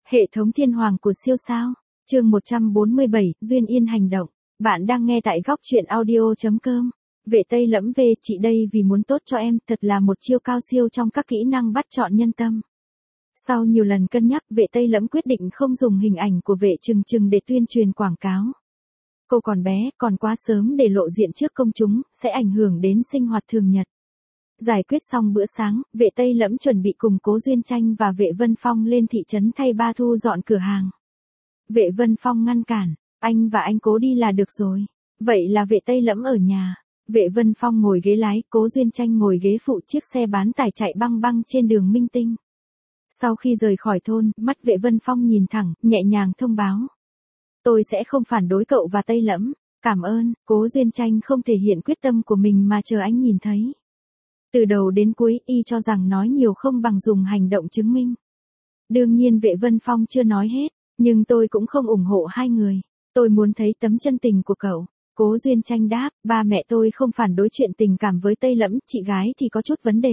Hệ thống thiên hoàng của siêu sao. Chương 147, Duyên Yên hành động. Bạn đang nghe tại góc truyện audio.com. Vệ Tây Lẫm về, chị đây vì muốn tốt cho em, thật là một chiêu cao siêu trong các kỹ năng bắt chọn nhân tâm. Sau nhiều lần cân nhắc, Vệ Tây Lẫm quyết định không dùng hình ảnh của Vệ Trừng Trừng để tuyên truyền quảng cáo. Cô còn bé, còn quá sớm để lộ diện trước công chúng, sẽ ảnh hưởng đến sinh hoạt thường nhật. Giải quyết xong bữa sáng, Vệ Tây Lẫm chuẩn bị cùng Cố Duyên Tranh và Vệ Vân Phong lên thị trấn thay Ba thu dọn cửa hàng. Vệ Vân Phong ngăn cản, anh và anh Cố đi là được rồi. Vậy là Vệ Tây Lẫm ở nhà. Vệ Vân Phong ngồi ghế lái, Cố Duyên Tranh ngồi ghế phụ chiếc xe bán tải chạy băng băng trên đường Minh Tinh. Sau khi rời khỏi thôn, mắt Vệ Vân Phong nhìn thẳng, nhẹ nhàng thông báo. Tôi sẽ không phản đối cậu và Tây Lẫm. Cảm ơn. Cố Duyên Tranh không thể hiện quyết tâm của mình mà chờ anh nhìn thấy. Từ đầu đến cuối, y cho rằng nói nhiều không bằng dùng hành động chứng minh. Đương nhiên Vệ Vân Phong chưa nói hết, nhưng tôi cũng không ủng hộ hai người. Tôi muốn thấy tấm chân tình của cậu. Cố Duyên Tranh đáp, ba mẹ tôi không phản đối chuyện tình cảm với Tây Lẫm, chị gái thì có chút vấn đề.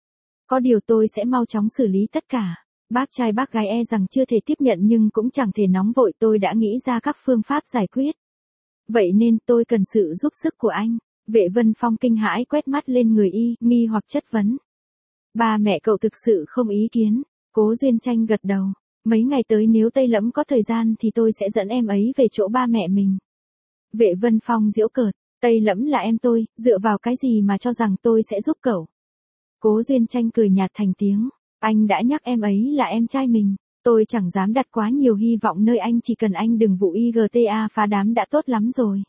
Có điều tôi sẽ mau chóng xử lý tất cả. Bác trai bác gái e rằng chưa thể tiếp nhận nhưng cũng chẳng thể nóng vội, tôi đã nghĩ ra các phương pháp giải quyết. Vậy nên tôi cần sự giúp sức của anh. Vệ Vân Phong kinh hãi quét mắt lên người y, nghi hoặc chất vấn. Ba mẹ cậu thực sự không ý kiến. Cố Duyên Tranh gật đầu. Mấy ngày tới nếu Tây Lẫm có thời gian thì tôi sẽ dẫn em ấy về chỗ ba mẹ mình. Vệ Vân Phong giễu cợt. Tây Lẫm là em tôi, dựa vào cái gì mà cho rằng tôi sẽ giúp cậu. Cố Duyên Tranh cười nhạt thành tiếng. Anh đã nhắc em ấy là em trai mình. Tôi chẳng dám đặt quá nhiều hy vọng nơi anh, chỉ cần anh đừng vụ IGTA phá đám đã tốt lắm rồi.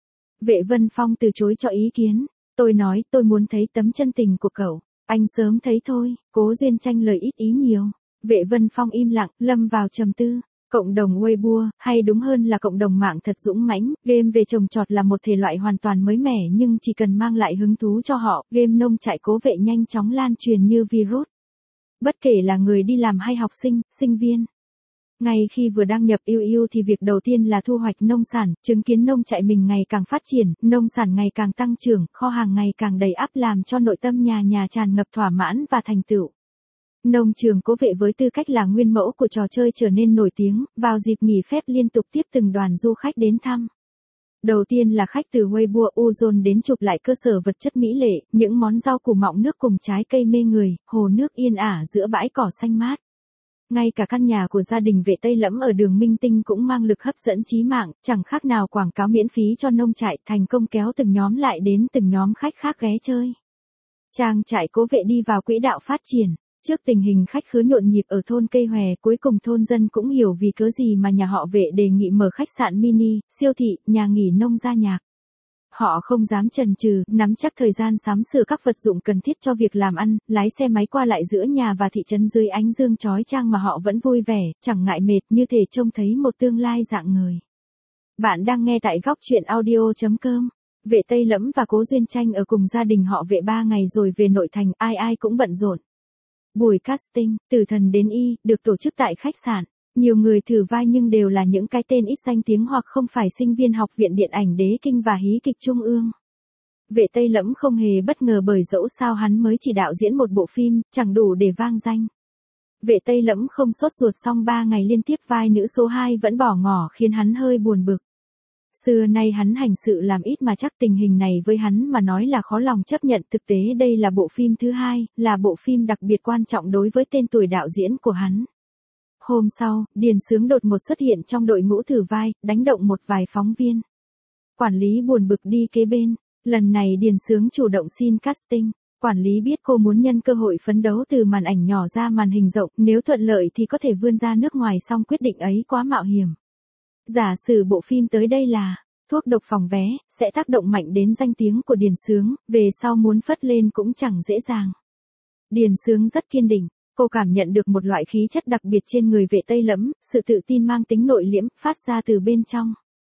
Vệ Vân Phong từ chối cho ý kiến. Tôi nói tôi muốn thấy tấm chân tình của cậu. Anh sớm thấy thôi. Cố Duyên Tranh lời ít ý nhiều. Vệ Vân Phong im lặng, lâm vào trầm tư. Cộng đồng Weibo, hay đúng hơn là cộng đồng mạng thật dũng mãnh, game về trồng trọt là một thể loại hoàn toàn mới mẻ nhưng chỉ cần mang lại hứng thú cho họ, game nông trại Cố Vệ nhanh chóng lan truyền như virus. Bất kể là người đi làm hay học sinh, sinh viên. Ngay khi vừa đăng nhập UU thì việc đầu tiên là thu hoạch nông sản, chứng kiến nông trại mình ngày càng phát triển, nông sản ngày càng tăng trưởng, kho hàng ngày càng đầy ắp làm cho nội tâm nhà tràn ngập thỏa mãn và thành tựu. Nông trường Cố Vệ với tư cách là nguyên mẫu của trò chơi trở nên nổi tiếng, vào dịp nghỉ phép liên tục tiếp từng đoàn du khách đến thăm. Đầu tiên là khách từ Weibo Uzon đến chụp lại cơ sở vật chất mỹ lệ, những món rau củ mọng nước cùng trái cây mê người, hồ nước yên ả giữa bãi cỏ xanh mát. Ngay cả căn nhà của gia đình Vệ Tây Lẫm ở đường Minh Tinh cũng mang lực hấp dẫn chí mạng, chẳng khác nào quảng cáo miễn phí cho nông trại, thành công kéo từng nhóm lại đến từng nhóm khách khác ghé chơi. Trang trại Cố Vệ đi vào quỹ đạo phát triển. Trước tình hình khách khứa nhộn nhịp ở thôn Cây Hòe, cuối cùng thôn dân cũng hiểu vì cớ gì mà nhà họ Vệ đề nghị mở khách sạn mini, siêu thị, nhà nghỉ nông gia nhạc. Họ không dám chần chừ, nắm chắc thời gian sắm sửa các vật dụng cần thiết cho việc làm ăn, lái xe máy qua lại giữa nhà và thị trấn dưới ánh dương chói chang mà họ vẫn vui vẻ, chẳng ngại mệt, như thể trông thấy một tương lai rạng ngời. Bạn đang nghe tại góc truyện audio.com. Vệ Tây Lẫm và Cố Duyên Tranh ở cùng gia đình họ Vệ 3 ngày rồi về nội thành, ai cũng bận rộn. Buổi casting, từ thần đến y, được tổ chức tại khách sạn. Nhiều người thử vai nhưng đều là những cái tên ít danh tiếng hoặc không phải sinh viên học viện điện ảnh Đế Kinh và hí kịch Trung ương. Vệ Tây Lẫm không hề bất ngờ bởi dẫu sao hắn mới chỉ đạo diễn một bộ phim, chẳng đủ để vang danh. Vệ Tây Lẫm không sốt ruột, xong 3 ngày liên tiếp vai nữ số 2 vẫn bỏ ngỏ khiến hắn hơi buồn bực. Xưa nay hắn hành sự làm ít mà chắc tình hình này với hắn mà nói là khó lòng chấp nhận, thực tế đây là bộ phim thứ 2, là bộ phim đặc biệt quan trọng đối với tên tuổi đạo diễn của hắn. Hôm sau, Điền Xướng đột ngột xuất hiện trong đội ngũ thử vai, đánh động một vài phóng viên. Quản lý buồn bực đi kế bên, lần này Điền Xướng chủ động xin casting. Quản lý biết cô muốn nhân cơ hội phấn đấu từ màn ảnh nhỏ ra màn hình rộng, nếu thuận lợi thì có thể vươn ra nước ngoài, song quyết định ấy quá mạo hiểm. Giả sử bộ phim tới đây là thuốc độc phòng vé, sẽ tác động mạnh đến danh tiếng của Điền Xướng, về sau muốn phất lên cũng chẳng dễ dàng. Điền Xướng rất kiên định, cô cảm nhận được một loại khí chất đặc biệt trên người Vệ Tây Lẫm, sự tự tin mang tính nội liễm, phát ra từ bên trong.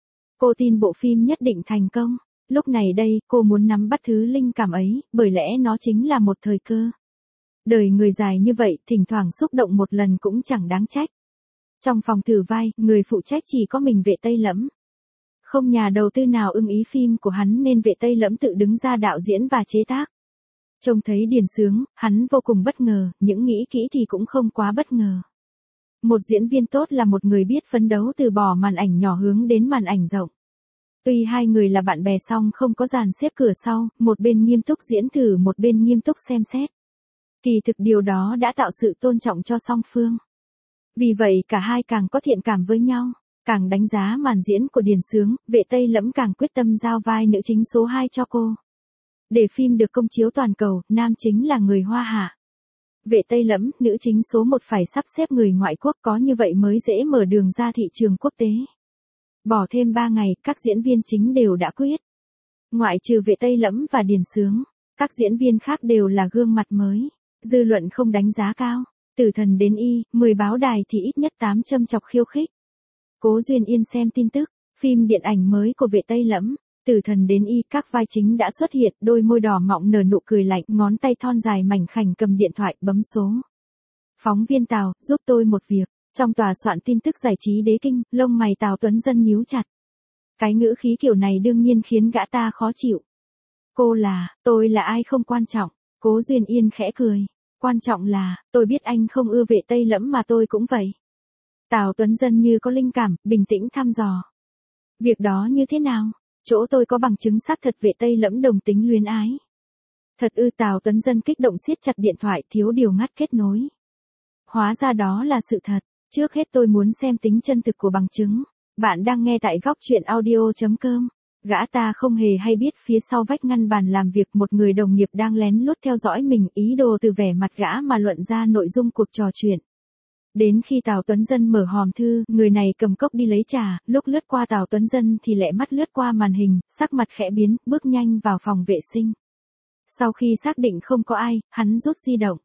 Cô tin bộ phim nhất định thành công. Lúc này đây, cô muốn nắm bắt thứ linh cảm ấy, bởi lẽ nó chính là một thời cơ. Đời người dài như vậy, thỉnh thoảng xúc động một lần cũng chẳng đáng trách. Trong phòng thử vai, người phụ trách chỉ có mình Vệ Tây Lẫm. Không nhà đầu tư nào ưng ý phim của hắn nên Vệ Tây Lẫm tự đứng ra đạo diễn và chế tác. Trông thấy Điền Xướng, hắn vô cùng bất ngờ, những nghĩ kỹ thì cũng không quá bất ngờ. Một diễn viên tốt là một người biết phấn đấu từ bỏ màn ảnh nhỏ hướng đến màn ảnh rộng. Tuy hai người là bạn bè song không có dàn xếp cửa sau, một bên nghiêm túc diễn thử một bên nghiêm túc xem xét. Kỳ thực điều đó đã tạo sự tôn trọng cho song phương. Vì vậy cả hai càng có thiện cảm với nhau, càng đánh giá màn diễn của Điền Xướng, Vệ Tây Lẫm càng quyết tâm giao vai nữ chính số 2 cho cô. Để phim được công chiếu toàn cầu, nam chính là người Hoa Hạ. Vệ Tây Lẫm, nữ chính số 1 phải sắp xếp người ngoại quốc, có như vậy mới dễ mở đường ra thị trường quốc tế. Bỏ thêm 3 ngày, các diễn viên chính đều đã quyết. Ngoại trừ Vệ Tây Lẫm và Điền Xướng, các diễn viên khác đều là gương mặt mới. Dư luận không đánh giá cao. Từ thần đến y, 10 báo đài thì ít nhất 8 châm chọc khiêu khích. Cố Duyên Yên xem tin tức, phim điện ảnh mới của Vệ Tây Lẫm. Từ thần đến y, các vai chính đã xuất hiện, đôi môi đỏ mọng nở nụ cười lạnh, ngón tay thon dài mảnh khảnh cầm điện thoại, bấm số. Phóng viên Tào, giúp tôi một việc. Trong tòa soạn tin tức giải trí Đế Kinh, lông mày Tào Tuấn Dân nhíu chặt. Cái ngữ khí kiểu này đương nhiên khiến gã ta khó chịu. Tôi là ai không quan trọng. Cố Duyên Yên khẽ cười. Quan trọng là, tôi biết anh không ưa Vệ Tây Lẫm mà tôi cũng vậy. Tào Tuấn Dân như có linh cảm, bình tĩnh thăm dò. Việc đó như thế nào? Chỗ tôi có bằng chứng xác thật Vệ Tây Lẫm đồng tính luyến ái. Thật ư? Tào Tuấn Dân kích động siết chặt điện thoại, thiếu điều ngắt kết nối. Hóa ra đó là sự thật. Trước hết tôi muốn xem tính chân thực của bằng chứng. Bạn đang nghe tại góc truyện audio.com. Gã ta không hề hay biết phía sau vách ngăn bàn làm việc một người đồng nghiệp đang lén lút theo dõi mình, ý đồ từ vẻ mặt gã mà luận ra nội dung cuộc trò chuyện. Đến khi Tào Tuấn Dân mở hòm thư, người này cầm cốc đi lấy trà, lúc lướt qua Tào Tuấn Dân thì lẹ mắt lướt qua màn hình, sắc mặt khẽ biến, bước nhanh vào phòng vệ sinh. Sau khi xác định không có ai, hắn rút di động.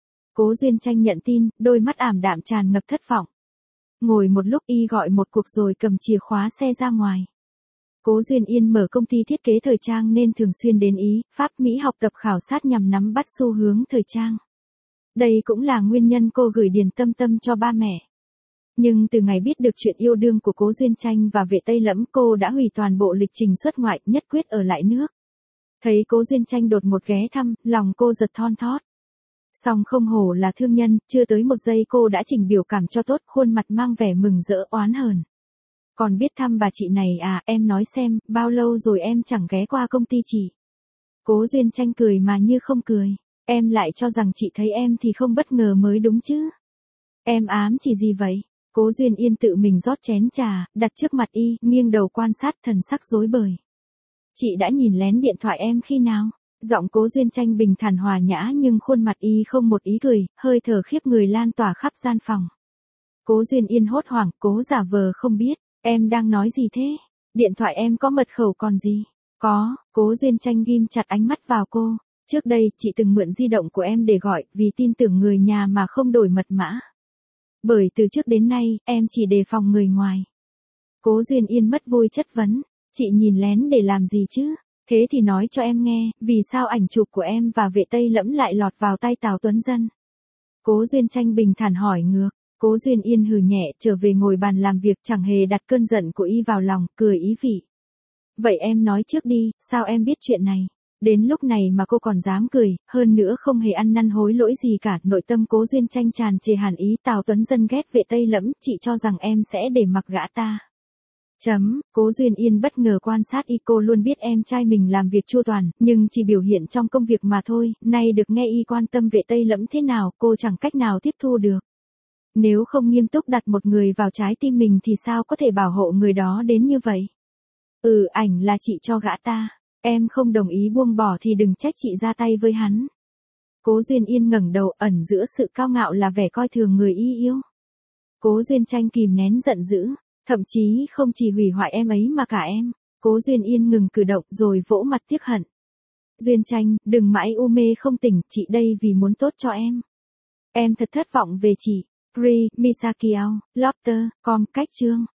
Cố Duyên Tranh nhận tin, đôi mắt ảm đạm tràn ngập thất vọng. Ngồi một lúc y gọi một cuộc rồi cầm chìa khóa xe ra ngoài. Cố Duyên Yên mở công ty thiết kế thời trang nên thường xuyên đến Ý, Pháp, Mỹ học tập khảo sát nhằm nắm bắt xu hướng thời trang. Đây cũng là nguyên nhân cô gửi Điền Tâm Tâm cho ba mẹ. Nhưng từ ngày biết được chuyện yêu đương của Cố Duyên Tranh và Vệ Tây Lẫm, cô đã hủy toàn bộ lịch trình xuất ngoại, nhất quyết ở lại nước. Thấy Cố Duyên Tranh đột ngột ghé thăm, lòng cô giật thon thót. Song không hổ là thương nhân, chưa tới một giây cô đã trình biểu cảm cho tốt, khuôn mặt mang vẻ mừng rỡ oán hờn. Còn biết thăm bà chị này à, em nói xem, bao lâu rồi em chẳng ghé qua công ty chị. Cố Duyên Tranh cười mà như không cười. Em lại cho rằng chị thấy em thì không bất ngờ mới đúng chứ. Em ám chỉ gì vậy? Cố Duyên Yên tự mình rót chén trà, đặt trước mặt y, nghiêng đầu quan sát, thần sắc rối bời. Chị đã nhìn lén điện thoại em khi nào? Giọng Cố Duyên Tranh bình thản hòa nhã nhưng khuôn mặt y không một ý cười, hơi thở khiếp người lan tỏa khắp gian phòng. Cố Duyên Yên hốt hoảng, cố giả vờ không biết. Em đang nói gì thế? Điện thoại em có mật khẩu còn gì? Có. Cố Duyên Tranh ghim chặt ánh mắt vào cô. Trước đây, chị từng mượn di động của em để gọi, vì tin tưởng người nhà mà không đổi mật mã. Bởi từ trước đến nay, em chỉ đề phòng người ngoài. Cố Duyên Yên mất vui chất vấn. Chị nhìn lén để làm gì chứ? Thế thì nói cho em nghe, vì sao ảnh chụp của em và Vệ Tây Lẫm lại lọt vào tay Tào Tuấn Dân? Cố Duyên Tranh bình thản hỏi ngược. Cố Duyên Yên hừ nhẹ, trở về ngồi bàn làm việc, chẳng hề đặt cơn giận của y vào lòng, cười ý vị. Vậy em nói trước đi, sao em biết chuyện này? Đến lúc này mà cô còn dám cười, hơn nữa không hề ăn năn hối lỗi gì cả. Nội tâm Cố Duyên Tranh tràn trề hàn ý. Tào Tuấn Dân ghét Vệ Tây Lẫm, chị cho rằng em sẽ để mặc gã ta. Cố Duyên Yên bất ngờ quan sát y, cô luôn biết em trai mình làm việc chu toàn, nhưng chỉ biểu hiện trong công việc mà thôi, nay được nghe y quan tâm Vệ Tây Lẫm thế nào, cô chẳng cách nào tiếp thu được. Nếu không nghiêm túc đặt một người vào trái tim mình thì sao có thể bảo hộ người đó đến như vậy? Ảnh là chị cho gã ta, em không đồng ý buông bỏ thì đừng trách chị ra tay với hắn. Cố Duyên Yên ngẩng đầu, ẩn giữa sự cao ngạo là vẻ coi thường người y yêu. Cố Duyên Tranh kìm nén giận dữ, thậm chí không chỉ hủy hoại em ấy mà cả em. Cố Duyên Yên ngừng cử động rồi vỗ mặt tiếc hận. Duyên Tranh, đừng mãi u mê không tỉnh, chị đây vì muốn tốt cho em. Em thật thất vọng về chị. Ri, Misakio, Lobster, com, cách chương.